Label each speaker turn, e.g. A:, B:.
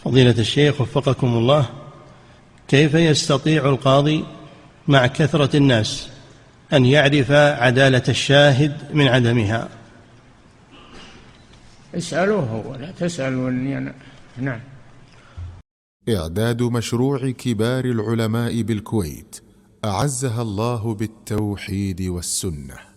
A: فضيلة الشيخ وفقكم الله، كيف يستطيع القاضي مع كثرة الناس أن يعرف عدالة الشاهد من عدمها؟
B: اسألوه ولا تسألوني أنا. نعم.
C: إعداد مشروع كبار العلماء بالكويت أعزها الله بالتوحيد والسنة.